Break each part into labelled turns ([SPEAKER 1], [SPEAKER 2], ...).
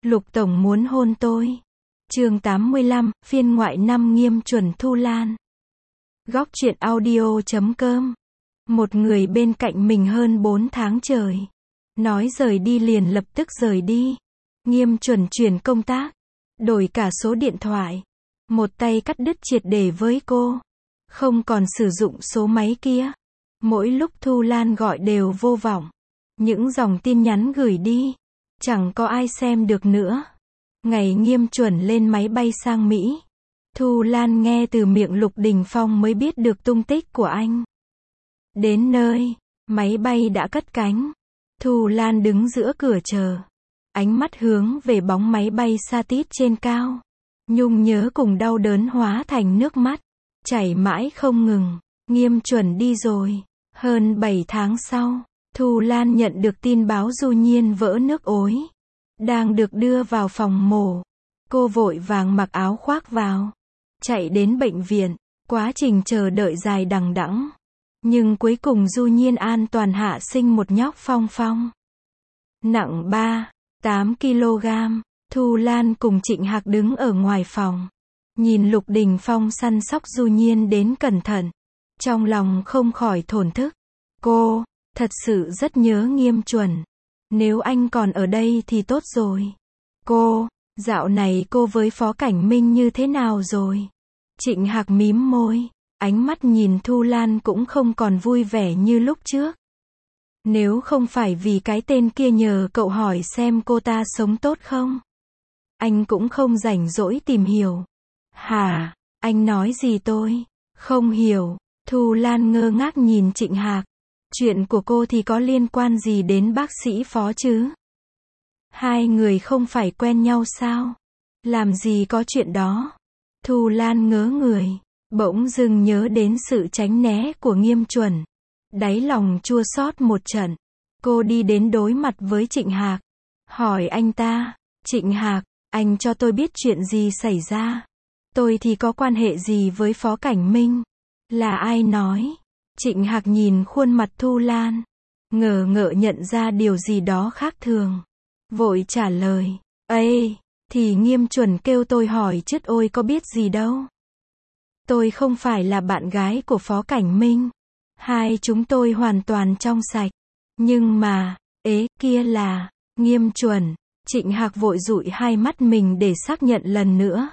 [SPEAKER 1] Lục Tổng muốn hôn tôi. Chương 85, phiên ngoại 5 Nghiêm Chuẩn Thu Lan. Góc truyện audio.com. Một người bên cạnh mình hơn 4 tháng trời. Nói rời đi liền lập tức rời đi. Nghiêm Chuẩn chuyển công tác. Đổi cả số điện thoại. Một tay cắt đứt triệt để với cô. Không còn sử dụng số máy kia. Mỗi lúc Thu Lan gọi đều vô vọng. Những dòng tin nhắn gửi đi. Chẳng có ai xem được nữa. Ngày Nghiêm Chuẩn lên máy bay sang Mỹ. Thu Lan nghe từ miệng Lục Đình Phong mới biết được tung tích của anh. Đến nơi, máy bay đã cất cánh. Thu Lan đứng giữa cửa chờ. Ánh mắt hướng về bóng máy bay xa tít trên cao. Nhung nhớ cùng đau đớn hóa thành nước mắt. Chảy mãi không ngừng. Nghiêm Chuẩn đi rồi. Hơn 7 tháng sau, Thu Lan nhận được tin báo Du Nhiên vỡ nước ối. Đang được đưa vào phòng mổ. Cô vội vàng mặc áo khoác vào. Chạy đến bệnh viện. Quá trình chờ đợi dài đằng đẵng. Nhưng cuối cùng Du Nhiên an toàn hạ sinh một nhóc Phong Phong. Nặng 8 kg. Thu Lan cùng Trịnh Hạc đứng ở ngoài phòng. Nhìn Lục Đình Phong săn sóc Du Nhiên đến cẩn thận. Trong lòng không khỏi thổn thức. Cô, thật sự rất nhớ Nghiêm Chuẩn. Nếu anh còn ở đây thì tốt rồi. Cô, dạo này cô với Phó Cảnh Minh như thế nào rồi? Trịnh Hạc mím môi. Ánh mắt nhìn Thu Lan cũng không còn vui vẻ như lúc trước. Nếu không phải vì cái tên kia nhờ cậu hỏi xem cô ta sống tốt không? Anh cũng không rảnh rỗi tìm hiểu. Hả? Anh nói gì tôi? Không hiểu. Thu Lan ngơ ngác nhìn Trịnh Hạc. Chuyện của cô thì có liên quan gì đến bác sĩ Phó chứ? Hai người không phải quen nhau sao? Làm gì có chuyện đó? Thu Lan ngớ người. Bỗng dưng nhớ đến sự tránh né của Nghiêm Chuẩn. Đáy lòng chua xót một trận. Cô đi đến đối mặt với Trịnh Hạc. Hỏi anh ta. Trịnh Hạc, anh cho tôi biết chuyện gì xảy ra. Tôi thì có quan hệ gì với Phó Cảnh Minh? Là ai nói? Trịnh Hạc nhìn khuôn mặt Thu Lan. Ngờ ngợ nhận ra điều gì đó khác thường. Vội trả lời. Ê, thì Nghiêm Chuẩn kêu tôi hỏi chứ ôi có biết gì đâu. Tôi không phải là bạn gái của Phó Cảnh Minh. Hai chúng tôi hoàn toàn trong sạch. Nhưng mà, kia là Nghiêm Chuẩn. Trịnh Hạc vội dụi hai mắt mình để xác nhận lần nữa.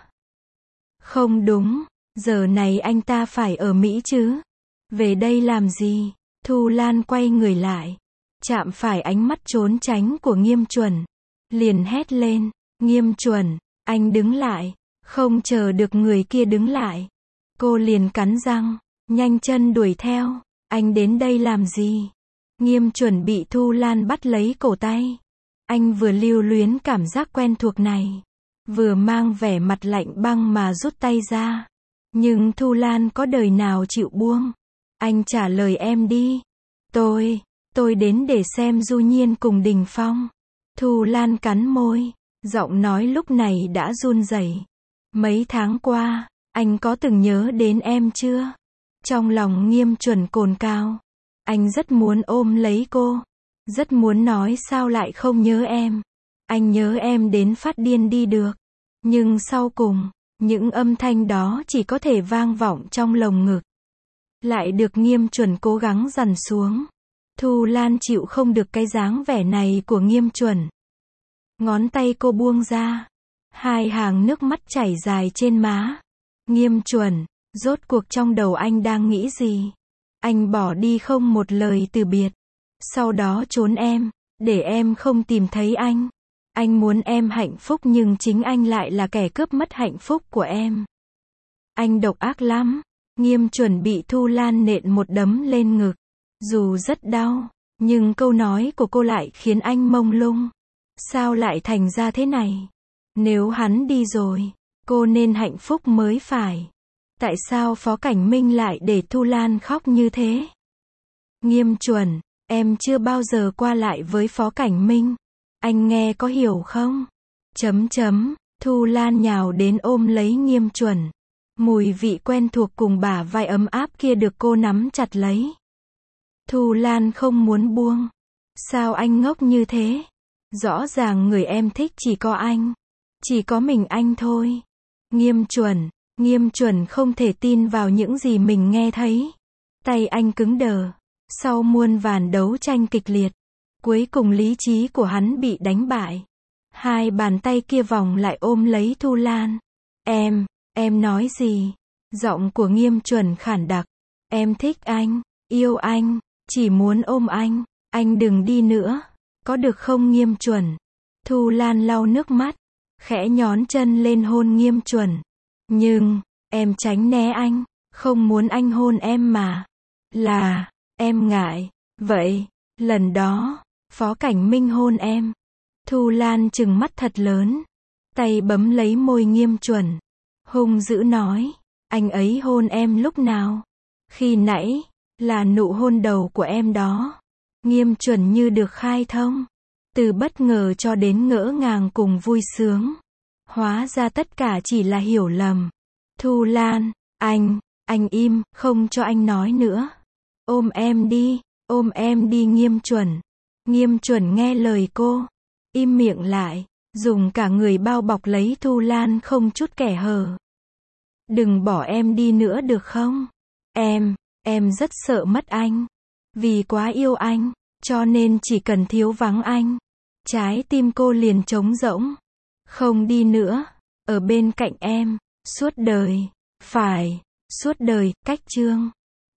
[SPEAKER 1] Không đúng, giờ này anh ta phải ở Mỹ chứ. Về đây làm gì? Thu Lan quay người lại. Chạm phải ánh mắt trốn tránh của Nghiêm Chuẩn. Liền hét lên. Nghiêm Chuẩn, anh đứng lại. Không chờ được người kia đứng lại. Cô liền cắn răng. Nhanh chân đuổi theo. Anh đến đây làm gì? Nghiêm Chuẩn bị Thu Lan bắt lấy cổ tay. Anh vừa lưu luyến cảm giác quen thuộc này. Vừa mang vẻ mặt lạnh băng mà rút tay ra. Nhưng Thu Lan có đời nào chịu buông. Anh trả lời em đi. Tôi đến để xem Du Nhiên cùng Đình Phong. Thu Lan cắn môi. Giọng nói lúc này đã run rẩy. Mấy tháng qua, anh có từng nhớ đến em chưa? Trong lòng Nghiêm Chuẩn cồn cào. Anh rất muốn ôm lấy cô. Rất muốn nói sao lại không nhớ em. Anh nhớ em đến phát điên đi được. Nhưng sau cùng, những âm thanh đó chỉ có thể vang vọng trong lồng ngực. Lại được Nghiêm Chuẩn cố gắng dằn xuống. Thu Lan chịu không được cái dáng vẻ này của Nghiêm Chuẩn. Ngón tay cô buông ra. Hai hàng nước mắt chảy dài trên má. Nghiêm Chuẩn, rốt cuộc trong đầu anh đang nghĩ gì? Anh bỏ đi không một lời từ biệt. Sau đó trốn em, để em không tìm thấy anh. Anh muốn em hạnh phúc nhưng chính anh lại là kẻ cướp mất hạnh phúc của em. Anh độc ác lắm. Nghiêm Chuẩn bị Thu Lan nện một đấm lên ngực. Dù rất đau, nhưng câu nói của cô lại khiến anh mông lung. Sao lại thành ra thế này? Nếu hắn đi rồi, cô nên hạnh phúc mới phải. Tại sao Phó Cảnh Minh lại để Thu Lan khóc như thế? Nghiêm Chuẩn, em chưa bao giờ qua lại với Phó Cảnh Minh. Anh nghe có hiểu không? Thu Lan nhào đến ôm lấy Nghiêm Chuẩn. Mùi vị quen thuộc cùng bả vai ấm áp kia được cô nắm chặt lấy. Thu Lan không muốn buông. Sao anh ngốc như thế? Rõ ràng người em thích chỉ có anh. Chỉ có mình anh thôi. Nghiêm chuẩn không thể tin vào những gì mình nghe thấy. Tay anh cứng đờ. Sau muôn vàn đấu tranh kịch liệt, cuối cùng lý trí của hắn bị đánh bại. Hai bàn tay kia vòng lại ôm lấy Thu Lan. Em nói gì? Giọng của Nghiêm chuẩn khản đặc. Em thích anh, yêu anh, chỉ muốn ôm anh đừng đi nữa. Có được không Nghiêm chuẩn? Thu Lan lau nước mắt, khẽ nhón chân lên hôn Nghiêm chuẩn. Nhưng, em tránh né anh, không muốn anh hôn em mà. Là, em ngại. Vậy, lần đó, Phó Cảnh Minh hôn em. Thu Lan trừng mắt thật lớn, tay bấm lấy môi Nghiêm chuẩn, hung dữ nói, anh ấy hôn em lúc nào? Khi nãy, là nụ hôn đầu của em đó. Nghiêm chuẩn như được khai thông, từ bất ngờ cho đến ngỡ ngàng cùng vui sướng. Hóa ra tất cả chỉ là hiểu lầm. Thu Lan, anh im, không cho anh nói nữa. Ôm em đi Nghiêm chuẩn. Nghiêm chuẩn nghe lời cô, im miệng lại, dùng cả người bao bọc lấy Thu Lan không chút kẻ hở. Đừng bỏ em đi nữa được không? Em rất sợ mất anh. Vì quá yêu anh, cho nên chỉ cần thiếu vắng anh, trái tim cô liền trống rỗng. Không đi nữa, ở bên cạnh em, suốt đời, phải, suốt đời, cách chương.